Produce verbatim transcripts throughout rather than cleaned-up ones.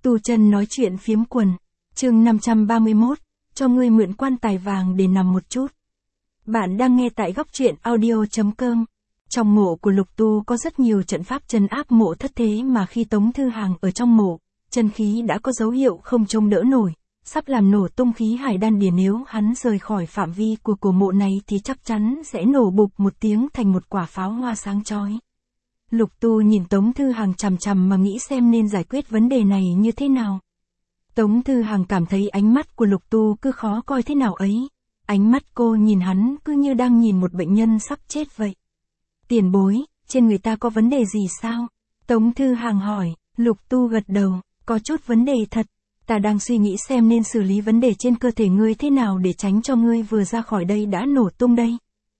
Tu Chân nói chuyện phiếm quần, chương năm trăm ba mươi mốt, cho ngươi mượn quan tài vàng để nằm một chút. Bạn đang nghe tại góc truyện audio chấm com. Trong mộ của Lục Tu có rất nhiều trận pháp trấn áp mộ thất thế mà khi Tống Thư Hàng ở trong mộ, chân khí đã có dấu hiệu không trông đỡ nổi, sắp làm nổ tung khí hải đan điền, nếu hắn rời khỏi phạm vi của cổ mộ này thì chắc chắn sẽ nổ bụp một tiếng thành một quả pháo hoa sáng chói. Lục Tu nhìn Tống Thư Hàng chằm chằm mà nghĩ xem nên giải quyết vấn đề này như thế nào. Tống Thư Hàng cảm thấy ánh mắt của Lục Tu cứ khó coi thế nào ấy. Ánh mắt cô nhìn hắn cứ như đang nhìn một bệnh nhân sắp chết vậy. Tiền bối, trên người ta có vấn đề gì sao? Tống Thư Hàng hỏi. Lục Tu gật đầu, có chút vấn đề thật. Ta đang suy nghĩ xem nên xử lý vấn đề trên cơ thể ngươi thế nào để tránh cho ngươi vừa ra khỏi đây đã nổ tung đây.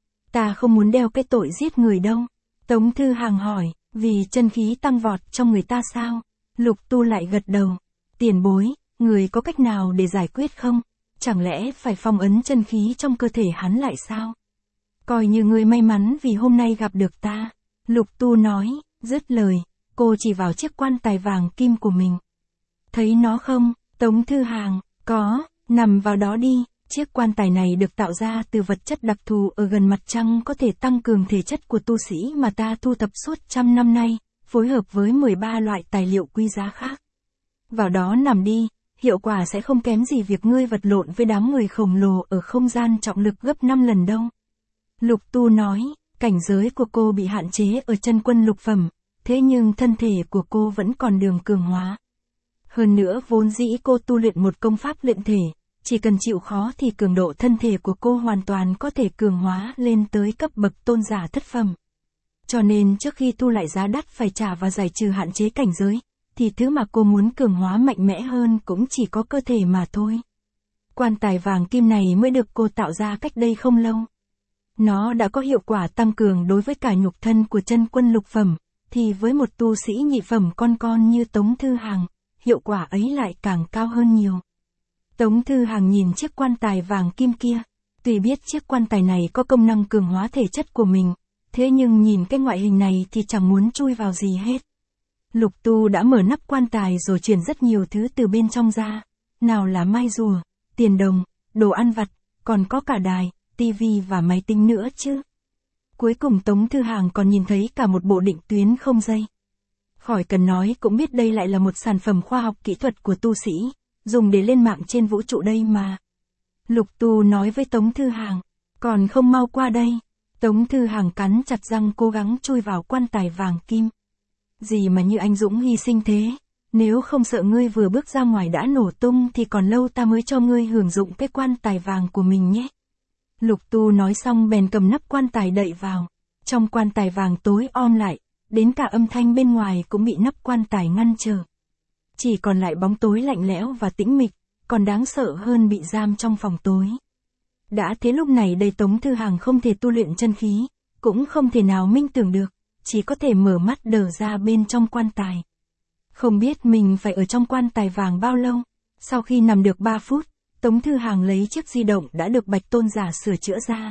Ta không muốn đeo cái tội giết người đâu. Tống Thư Hàng hỏi, vì chân khí tăng vọt trong người ta sao? Lục Tu lại gật đầu. Tiền bối, người có cách nào để giải quyết không? Chẳng lẽ phải phong ấn chân khí trong cơ thể hắn lại sao? Coi như ngươi may mắn vì hôm nay gặp được ta. Lục Tu nói, dứt lời, cô chỉ vào chiếc quan tài vàng kim của mình. Thấy nó không? Tống Thư Hàng, có, nằm vào đó đi. Chiếc quan tài này được tạo ra từ vật chất đặc thù ở gần mặt trăng, có thể tăng cường thể chất của tu sĩ mà ta thu thập suốt trăm năm nay, phối hợp với mười ba loại tài liệu quý giá khác. Vào đó nằm đi, hiệu quả sẽ không kém gì việc ngươi vật lộn với đám người khổng lồ ở không gian trọng lực gấp năm lần đâu. Lục Tu nói, cảnh giới của cô bị hạn chế ở chân quân lục phẩm, thế nhưng thân thể của cô vẫn còn đường cường hóa. Hơn nữa vốn dĩ cô tu luyện một công pháp luyện thể, chỉ cần chịu khó thì cường độ thân thể của cô hoàn toàn có thể cường hóa lên tới cấp bậc tôn giả thất phẩm. Cho nên trước khi tu lại giá đắt phải trả và giải trừ hạn chế cảnh giới, thì thứ mà cô muốn cường hóa mạnh mẽ hơn cũng chỉ có cơ thể mà thôi. Quan tài vàng kim này mới được cô tạo ra cách đây không lâu. Nó đã có hiệu quả tăng cường đối với cả nhục thân của chân quân lục phẩm, thì với một tu sĩ nhị phẩm con con như Tống Thư Hàng, hiệu quả ấy lại càng cao hơn nhiều. Tống Thư Hàng nhìn chiếc quan tài vàng kim kia, tuy biết chiếc quan tài này có công năng cường hóa thể chất của mình, thế nhưng nhìn cái ngoại hình này thì chẳng muốn chui vào gì hết. Lục Tu đã mở nắp quan tài rồi chuyển rất nhiều thứ từ bên trong ra, nào là mai rùa, tiền đồng, đồ ăn vặt, còn có cả đài, tivi và máy tính nữa chứ. Cuối cùng Tống Thư Hàng còn nhìn thấy cả một bộ định tuyến không dây. Khỏi cần nói cũng biết đây lại là một sản phẩm khoa học kỹ thuật của tu sĩ, dùng để lên mạng trên vũ trụ đây mà. Lục Tu nói với Tống Thư Hàng, còn không mau qua đây. Tống Thư Hàng cắn chặt răng cố gắng chui vào quan tài vàng kim. Gì mà như anh dũng hy sinh thế, nếu không sợ ngươi vừa bước ra ngoài đã nổ tung thì còn lâu ta mới cho ngươi hưởng dụng cái quan tài vàng của mình nhé. Lục Tu nói xong bèn cầm nắp quan tài đậy vào. Trong quan tài vàng tối om lại, đến cả âm thanh bên ngoài cũng bị nắp quan tài ngăn trở. Chỉ còn lại bóng tối lạnh lẽo và tĩnh mịch, còn đáng sợ hơn bị giam trong phòng tối. Đã thế lúc này đây Tống Thư Hàng không thể tu luyện chân khí, cũng không thể nào minh tưởng được, chỉ có thể mở mắt đờ ra bên trong quan tài. Không biết mình phải ở trong quan tài vàng bao lâu. Sau khi nằm được ba phút, Tống Thư Hàng lấy chiếc di động đã được Bạch Tôn giả sửa chữa ra.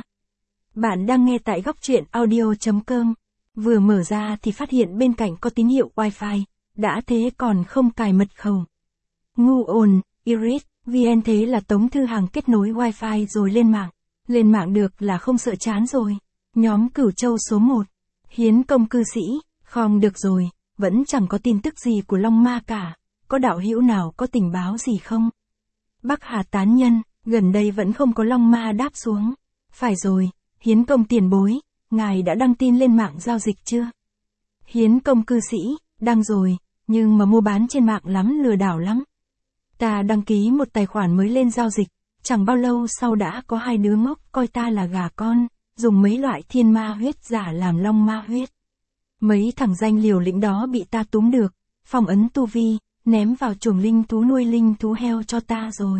Bạn đang nghe tại góc truyện audio chấm com. Vừa mở ra thì phát hiện bên cạnh có tín hiệu Wi-Fi, đã thế còn không cài mật khẩu. Ngu ồn, Iris, vê en thế là Tống Thư Hàng kết nối Wi-Fi rồi lên mạng. Lên mạng được là không sợ chán rồi. Nhóm Cửu Châu số một. Hiến công cư sĩ, không được rồi, vẫn chẳng có tin tức gì của Long Ma cả. Có đạo hữu nào có tình báo gì không? Bắc Hà tán nhân, gần đây vẫn không có Long Ma đáp xuống. Phải rồi, Hiến công tiền bối, ngài đã đăng tin lên mạng giao dịch chưa? Hiến công cư sĩ, đăng rồi, nhưng mà mua bán trên mạng lắm, lừa đảo lắm. Ta đăng ký một tài khoản mới lên giao dịch, chẳng bao lâu sau đã có hai đứa ngốc coi ta là gà con, dùng mấy loại thiên ma huyết giả làm long ma huyết. Mấy thằng danh liều lĩnh đó bị ta túm được, phong ấn tu vi, ném vào chuồng linh thú nuôi linh thú heo cho ta rồi.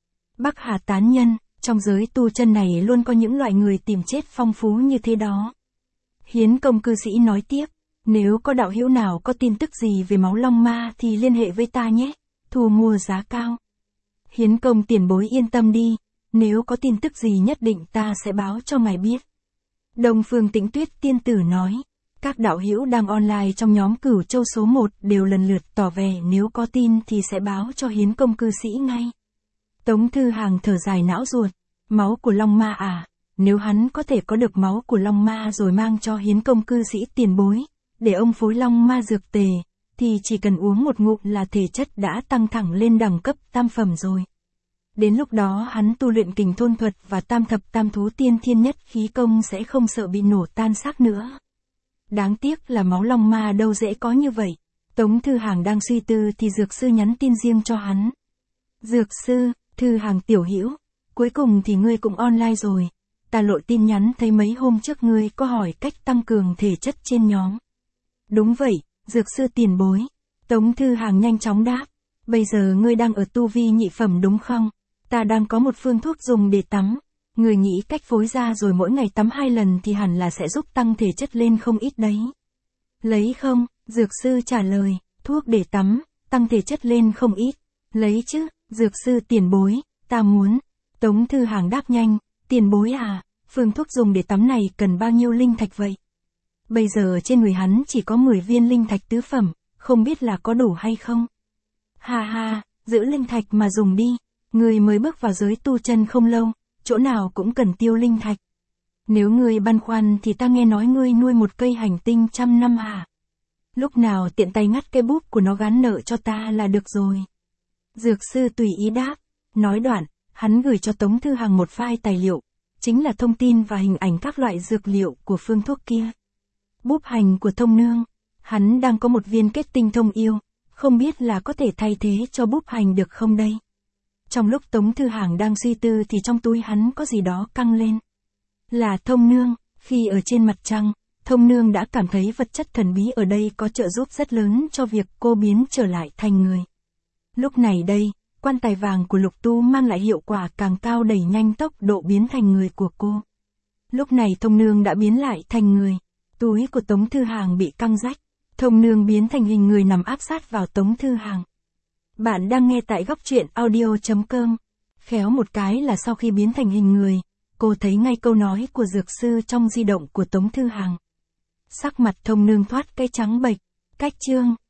Bắc Hà tán nhân, trong giới tu chân này luôn có những loại người tìm chết phong phú như thế đó. Hiến công cư sĩ nói tiếp, nếu có đạo hữu nào có tin tức gì về máu long ma thì liên hệ với ta nhé, thu mua giá cao. Hiến công tiền bối yên tâm đi, nếu có tin tức gì nhất định ta sẽ báo cho ngài biết. Đông Phương Tĩnh Tuyết tiên tử nói, Các đạo hữu đang online trong nhóm Cửu Châu số một đều lần lượt tỏ vẻ nếu có tin thì sẽ báo cho Hiến Công cư sĩ ngay. Tống Thư Hàng thở dài não ruột, máu của Long Ma à, nếu hắn có thể có được máu của Long Ma rồi mang cho Hiến Công cư sĩ tiền bối, để ông phối Long Ma dược tề, thì chỉ cần uống một ngụm là thể chất đã tăng thẳng lên đẳng cấp tam phẩm rồi. Đến lúc đó hắn tu luyện kình thôn thuật và tam thập tam thú tiên thiên nhất khí công sẽ không sợ bị nổ tan xác nữa. Đáng tiếc là máu Long Ma đâu dễ có như vậy. Tống Thư Hàng đang suy tư thì Dược Sư nhắn tin riêng cho hắn. Dược Sư, Thư Hàng tiểu hữu, cuối cùng thì ngươi cũng online rồi. Ta lộ tin nhắn thấy mấy hôm trước ngươi có hỏi cách tăng cường thể chất trên nhóm. Đúng vậy, Dược Sư tiền bối. Tống Thư Hàng nhanh chóng đáp. Bây giờ ngươi đang ở tu vi nhị phẩm đúng không? Ta đang có một phương thuốc dùng để tắm. Người nghĩ cách phối ra rồi mỗi ngày tắm hai lần thì hẳn là sẽ giúp tăng thể chất lên không ít đấy. Lấy không? Dược Sư trả lời, thuốc để tắm, tăng thể chất lên không ít. Lấy chứ, Dược Sư tiền bối, ta muốn. Tống Thư Hàng đáp nhanh, tiền bối à, phương thuốc dùng để tắm này cần bao nhiêu linh thạch vậy? Bây giờ trên người hắn chỉ có mười viên linh thạch tứ phẩm, không biết là có đủ hay không? Ha ha, giữ linh thạch mà dùng đi, người mới bước vào giới tu chân không lâu, chỗ nào cũng cần tiêu linh thạch. Nếu ngươi băn khoăn thì ta nghe nói ngươi nuôi một cây hành tinh trăm năm hả? Lúc nào tiện tay ngắt cây búp của nó gán nợ cho ta là được rồi. Dược Sư tùy ý đáp, nói đoạn, hắn gửi cho Tống Thư Hàng một file tài liệu, chính là thông tin và hình ảnh các loại dược liệu của phương thuốc kia. Búp hành của Thông Nương, hắn đang có một viên kết tinh thông yêu, không biết là có thể thay thế cho búp hành được không đây? Trong lúc Tống Thư Hàng đang suy tư thì trong túi hắn có gì đó căng lên. Là Thông Nương, khi ở trên mặt trăng, Thông Nương đã cảm thấy vật chất thần bí ở đây có trợ giúp rất lớn cho việc cô biến trở lại thành người. Lúc này đây, quan tài vàng của Lục Tu mang lại hiệu quả càng cao đẩy nhanh tốc độ biến thành người của cô. Lúc này Thông Nương đã biến lại thành người, túi của Tống Thư Hàng bị căng rách, Thông Nương biến thành hình người nằm áp sát vào Tống Thư Hàng. Bạn đang nghe tại góc truyện audio chấm com. Khéo một cái là sau khi biến thành hình người, cô thấy ngay câu nói của Dược Sư trong di động của Tống Thư Hàng. Sắc mặt Thông Nương thoát cái trắng bệch, cách chương.